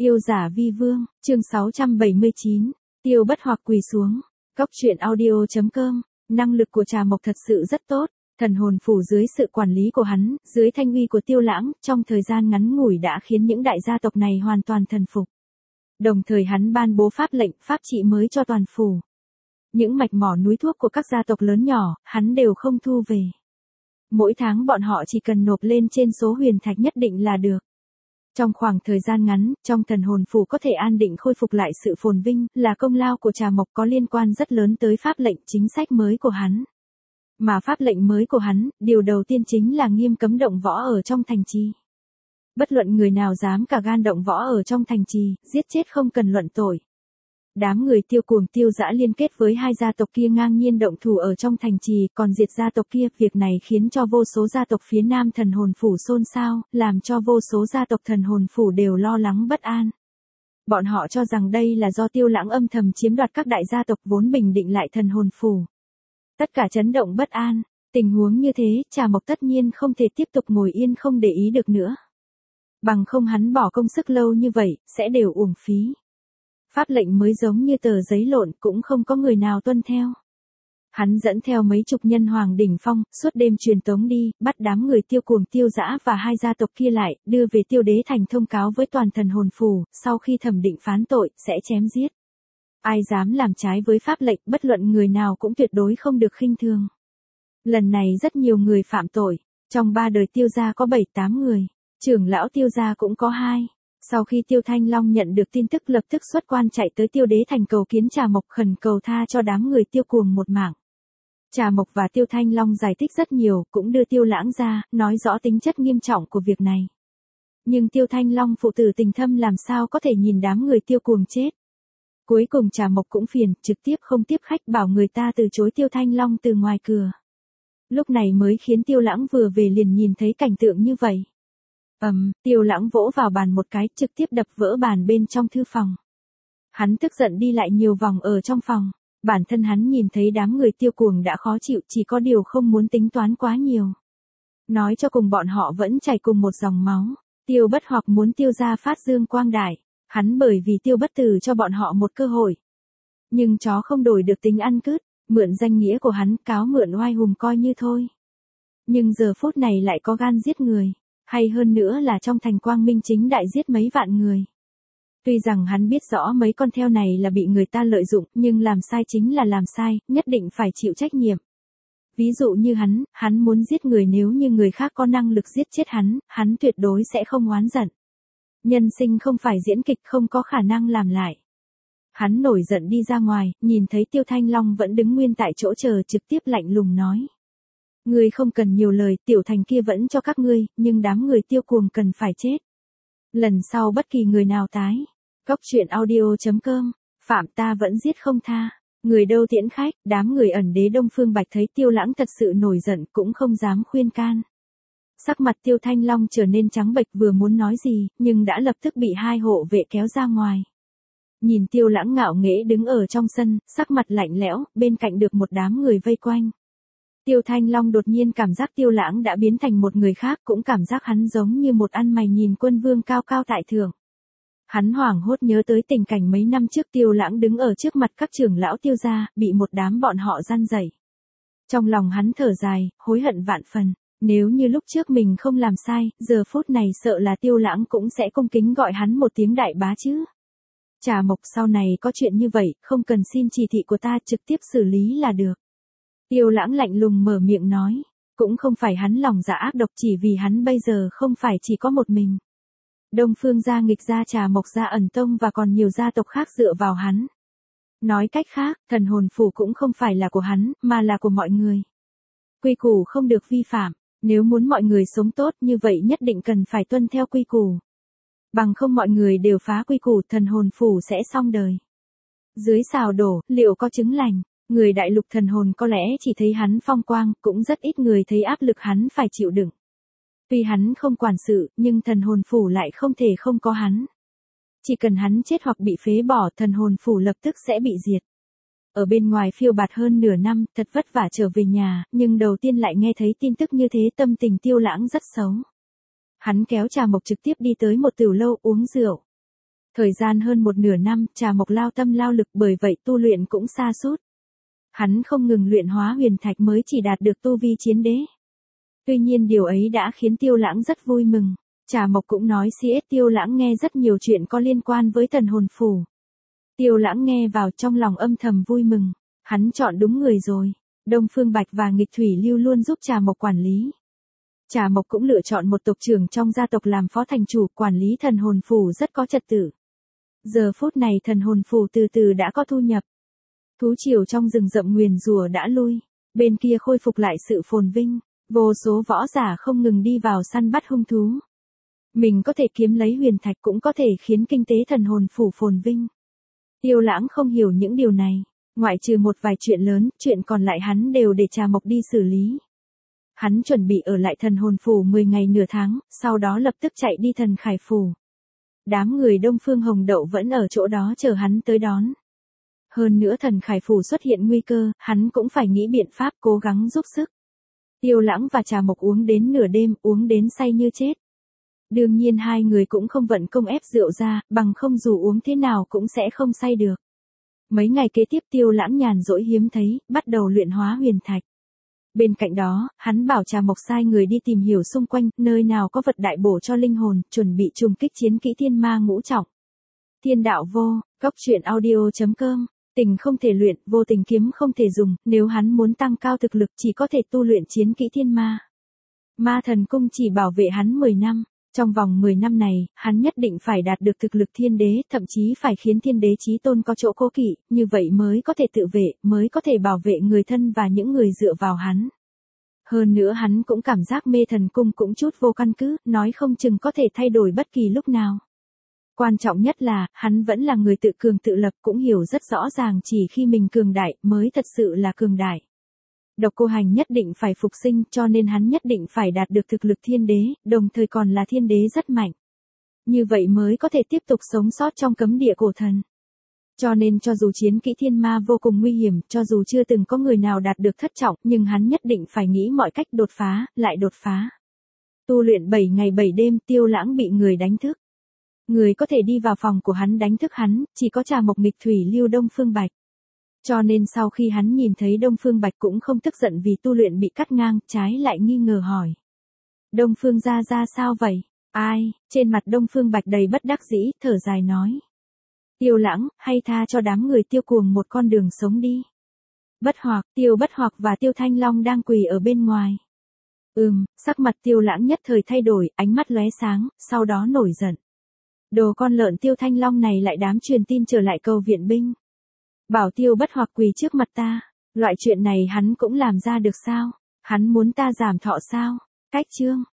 Yêu giả vi vương, chương 679, tiêu bất hoặc quỳ xuống. Cóc truyện audio.com, năng lực của Trà Mộc thật sự rất tốt, thần hồn phủ dưới sự quản lý của hắn, dưới thanh uy của Tiêu Lãng, trong thời gian ngắn ngủi đã khiến những đại gia tộc này hoàn toàn thần phục. Đồng thời hắn ban bố pháp lệnh, pháp trị mới cho toàn phủ. Những mạch mỏ núi thuốc của các gia tộc lớn nhỏ, hắn đều không thu về. Mỗi tháng bọn họ chỉ cần nộp lên trên số huyền thạch nhất định là được. Trong khoảng thời gian ngắn, trong thần hồn phủ có thể an định khôi phục lại sự phồn vinh, là công lao của Trà Mộc, có liên quan rất lớn tới pháp lệnh chính sách mới của hắn. Mà pháp lệnh mới của hắn, điều đầu tiên chính là nghiêm cấm động võ ở trong thành trì. Bất luận người nào dám cả gan động võ ở trong thành trì, giết chết không cần luận tội. Đám người Tiêu Cuồng Tiêu Dã liên kết với hai gia tộc kia ngang nhiên động thủ ở trong thành trì, còn diệt gia tộc kia, việc này khiến cho vô số gia tộc phía Nam thần hồn phủ xôn xao, làm cho vô số gia tộc thần hồn phủ đều lo lắng bất an. Bọn họ cho rằng đây là do Tiêu Lãng âm thầm chiếm đoạt các đại gia tộc vốn bình định lại thần hồn phủ. Tất cả chấn động bất an, tình huống như thế, Trà Mộc tất nhiên không thể tiếp tục ngồi yên không để ý được nữa. Bằng không hắn bỏ công sức lâu như vậy, sẽ đều uổng phí. Pháp lệnh mới giống như tờ giấy lộn, cũng không có người nào tuân theo. Hắn dẫn theo mấy chục nhân hoàng đỉnh phong, suốt đêm truyền tống đi, bắt đám người Tiêu Cuồng Tiêu Dã và hai gia tộc kia lại, đưa về Tiêu Đế Thành thông cáo với toàn thần hồn phủ, sau khi thẩm định phán tội, sẽ chém giết. Ai dám làm trái với pháp lệnh, bất luận người nào cũng tuyệt đối không được khinh thường. Lần này rất nhiều người phạm tội, trong 3 đời Tiêu gia có 7-8 người, trưởng lão Tiêu gia cũng có 2. Sau khi Tiêu Thanh Long nhận được tin tức lập tức xuất quan chạy tới Tiêu Đế Thành cầu kiến Trà Mộc, khẩn cầu tha cho đám người Tiêu Cuồng một mạng. Trà Mộc và Tiêu Thanh Long giải thích rất nhiều, cũng đưa Tiêu Lãng ra, nói rõ tính chất nghiêm trọng của việc này. Nhưng Tiêu Thanh Long phụ tử tình thâm làm sao có thể nhìn đám người Tiêu Cuồng chết. Cuối cùng Trà Mộc cũng phiền, trực tiếp không tiếp khách, bảo người ta từ chối Tiêu Thanh Long từ ngoài cửa. Lúc này mới khiến Tiêu Lãng vừa về liền nhìn thấy cảnh tượng như vậy. Tiêu Lãng vỗ vào bàn một cái, trực tiếp đập vỡ bàn bên trong thư phòng. Hắn tức giận đi lại nhiều vòng ở trong phòng. Bản thân hắn nhìn thấy đám người Tiêu Cuồng đã khó chịu, chỉ có điều không muốn tính toán quá nhiều. Nói cho cùng bọn họ vẫn chảy cùng một dòng máu. Tiêu Bất Hoặc muốn Tiêu gia phát dương quang đại. Hắn bởi vì Tiêu Bất Tử cho bọn họ một cơ hội. Nhưng chó không đổi được tính ăn cướp, mượn danh nghĩa của hắn, cáo mượn oai hùng coi như thôi. Nhưng giờ phút này lại có gan giết người. Hay hơn nữa là trong thành quang minh chính đại giết mấy vạn người. Tuy rằng hắn biết rõ mấy con theo này là bị người ta lợi dụng, nhưng làm sai chính là làm sai, nhất định phải chịu trách nhiệm. Ví dụ như hắn muốn giết người, nếu như người khác có năng lực giết chết hắn tuyệt đối sẽ không oán giận. Nhân sinh không phải diễn kịch, không có khả năng làm lại. Hắn nổi giận đi ra ngoài, nhìn thấy Tiêu Thanh Long vẫn đứng nguyên tại chỗ chờ, trực tiếp lạnh lùng nói. Ngươi không cần nhiều lời, tiểu thành kia vẫn cho các ngươi, nhưng đám người Tiêu Cuồng cần phải chết. Lần sau bất kỳ người nào tái. Cóc truyện audio.com, phạm ta vẫn giết không tha. Người đâu tiễn khách, đám người ẩn đế Đông Phương Bạch thấy Tiêu Lãng thật sự nổi giận cũng không dám khuyên can. Sắc mặt Tiêu Thanh Long trở nên trắng bệch, vừa muốn nói gì, nhưng đã lập tức bị hai hộ vệ kéo ra ngoài. Nhìn Tiêu Lãng ngạo nghễ đứng ở trong sân, sắc mặt lạnh lẽo, bên cạnh được một đám người vây quanh. Tiêu Thanh Long đột nhiên cảm giác Tiêu Lãng đã biến thành một người khác, cũng cảm giác hắn giống như một ăn mày nhìn quân vương cao cao tại thượng. Hắn hoảng hốt nhớ tới tình cảnh mấy năm trước Tiêu Lãng đứng ở trước mặt các trưởng lão Tiêu gia, bị một đám bọn họ răn dạy. Trong lòng hắn thở dài, hối hận vạn phần, nếu như lúc trước mình không làm sai, giờ phút này sợ là Tiêu Lãng cũng sẽ cung kính gọi hắn một tiếng đại bá chứ. Trà Mộc, sau này có chuyện như vậy, không cần xin chỉ thị của ta, trực tiếp xử lý là được. Tiêu Lãng lạnh lùng mở miệng nói, cũng không phải hắn lòng dạ ác độc, chỉ vì hắn bây giờ không phải chỉ có một mình. Đông Phương gia, Nghịch gia, Trà Mộc gia, Ẩn Tông và còn nhiều gia tộc khác dựa vào hắn. Nói cách khác, thần hồn phủ cũng không phải là của hắn, mà là của mọi người. Quy củ không được vi phạm, nếu muốn mọi người sống tốt như vậy nhất định cần phải tuân theo quy củ. Bằng không mọi người đều phá quy củ, thần hồn phủ sẽ xong đời. Dưới xào đổ, liệu có trứng lành? Người đại lục thần hồn có lẽ chỉ thấy hắn phong quang, cũng rất ít người thấy áp lực hắn phải chịu đựng. Tuy hắn không quản sự, nhưng thần hồn phủ lại không thể không có hắn. Chỉ cần hắn chết hoặc bị phế bỏ, thần hồn phủ lập tức sẽ bị diệt. Ở bên ngoài phiêu bạt hơn nửa năm, thật vất vả trở về nhà, nhưng đầu tiên lại nghe thấy tin tức như thế, tâm tình Tiêu Lãng rất xấu. Hắn kéo Trà Mộc trực tiếp đi tới một tiểu lâu uống rượu. Thời gian hơn một nửa năm, Trà Mộc lao tâm lao lực bởi vậy tu luyện cũng sa sút. Hắn không ngừng luyện hóa huyền thạch mới chỉ đạt được tu vi chiến đế. Tuy nhiên điều ấy đã khiến Tiêu Lãng rất vui mừng. Trà Mộc cũng nói CS Tiêu Lãng nghe rất nhiều chuyện có liên quan với thần hồn phủ. Tiêu Lãng nghe vào trong lòng âm thầm vui mừng. Hắn chọn đúng người rồi. Đông Phương Bạch và Nghịch Thủy Lưu luôn giúp Trà Mộc quản lý. Trà Mộc cũng lựa chọn một tộc trưởng trong gia tộc làm phó thành chủ, quản lý thần hồn phủ rất có trật tự. Giờ phút này thần hồn phủ từ từ đã có thu nhập. Thú triều trong rừng rậm nguyền rủa đã lui, bên kia khôi phục lại sự phồn vinh, vô số võ giả không ngừng đi vào săn bắt hung thú. Mình có thể kiếm lấy huyền thạch cũng có thể khiến kinh tế thần hồn phủ phồn vinh. Tiêu Lãng không hiểu những điều này, ngoại trừ một vài chuyện lớn, chuyện còn lại hắn đều để Trà Mộc đi xử lý. Hắn chuẩn bị ở lại thần hồn phủ 10 ngày nửa tháng, sau đó lập tức chạy đi thần khải phủ. Đám người Đông Phương Hồng Đậu vẫn ở chỗ đó chờ hắn tới đón. Hơn nữa thần khải phủ xuất hiện nguy cơ, hắn cũng phải nghĩ biện pháp cố gắng giúp sức. Tiêu Lãng và Trà Mộc uống đến nửa đêm, uống đến say như chết. Đương nhiên hai người cũng không vận công ép rượu ra, bằng không dù uống thế nào cũng sẽ không say được. Mấy ngày kế tiếp Tiêu Lãng nhàn rỗi hiếm thấy, bắt đầu luyện hóa huyền thạch. Bên cạnh đó, hắn bảo Trà Mộc sai người đi tìm hiểu xung quanh, nơi nào có vật đại bổ cho linh hồn, chuẩn bị trùng kích chiến kỹ thiên ma ngũ trọng. Thiên đạo vô, goctruyện.audio.com. Tình không thể luyện, vô tình kiếm không thể dùng, nếu hắn muốn tăng cao thực lực chỉ có thể tu luyện chiến kỹ thiên ma. Ma thần cung chỉ bảo vệ hắn 10 năm. Trong vòng 10 năm này, hắn nhất định phải đạt được thực lực thiên đế, thậm chí phải khiến thiên đế chí tôn có chỗ cố kỵ, như vậy mới có thể tự vệ, mới có thể bảo vệ người thân và những người dựa vào hắn. Hơn nữa hắn cũng cảm giác mê thần cung cũng chút vô căn cứ, nói không chừng có thể thay đổi bất kỳ lúc nào. Quan trọng nhất là, hắn vẫn là người tự cường tự lập, cũng hiểu rất rõ ràng chỉ khi mình cường đại mới thật sự là cường đại. Độc Cô Hành nhất định phải phục sinh, cho nên hắn nhất định phải đạt được thực lực thiên đế, đồng thời còn là thiên đế rất mạnh. Như vậy mới có thể tiếp tục sống sót trong cấm địa cổ thần. Cho nên cho dù chiến kỹ thiên ma vô cùng nguy hiểm, cho dù chưa từng có người nào đạt được thất trọng, nhưng hắn nhất định phải nghĩ mọi cách đột phá, lại đột phá. Tu luyện 7 ngày 7 đêm, Tiêu Lãng bị người đánh thức. Người có thể đi vào phòng của hắn đánh thức hắn, chỉ có Trà Mộc, Nghịch Thủy Lưu, Đông Phương Bạch. Cho nên sau khi hắn nhìn thấy Đông Phương Bạch cũng không tức giận vì tu luyện bị cắt ngang, trái lại nghi ngờ hỏi. Đông Phương gia gia sao vậy? Ai? Trên mặt Đông Phương Bạch đầy bất đắc dĩ, thở dài nói. Tiêu Lãng, hay tha cho đám người Tiêu Cuồng một con đường sống đi. Bất Hoặc, Tiêu Bất Hoặc và Tiêu Thanh Long đang quỳ ở bên ngoài. Sắc mặt Tiêu Lãng nhất thời thay đổi, ánh mắt lóe sáng, sau đó nổi giận. Đồ con lợn Tiêu Thanh Long này lại dám truyền tin trở lại cầu viện binh. Bảo Tiêu Bất Hoặc quỳ trước mặt ta, loại chuyện này hắn cũng làm ra được sao? Hắn muốn ta giảm thọ sao? Cách chương.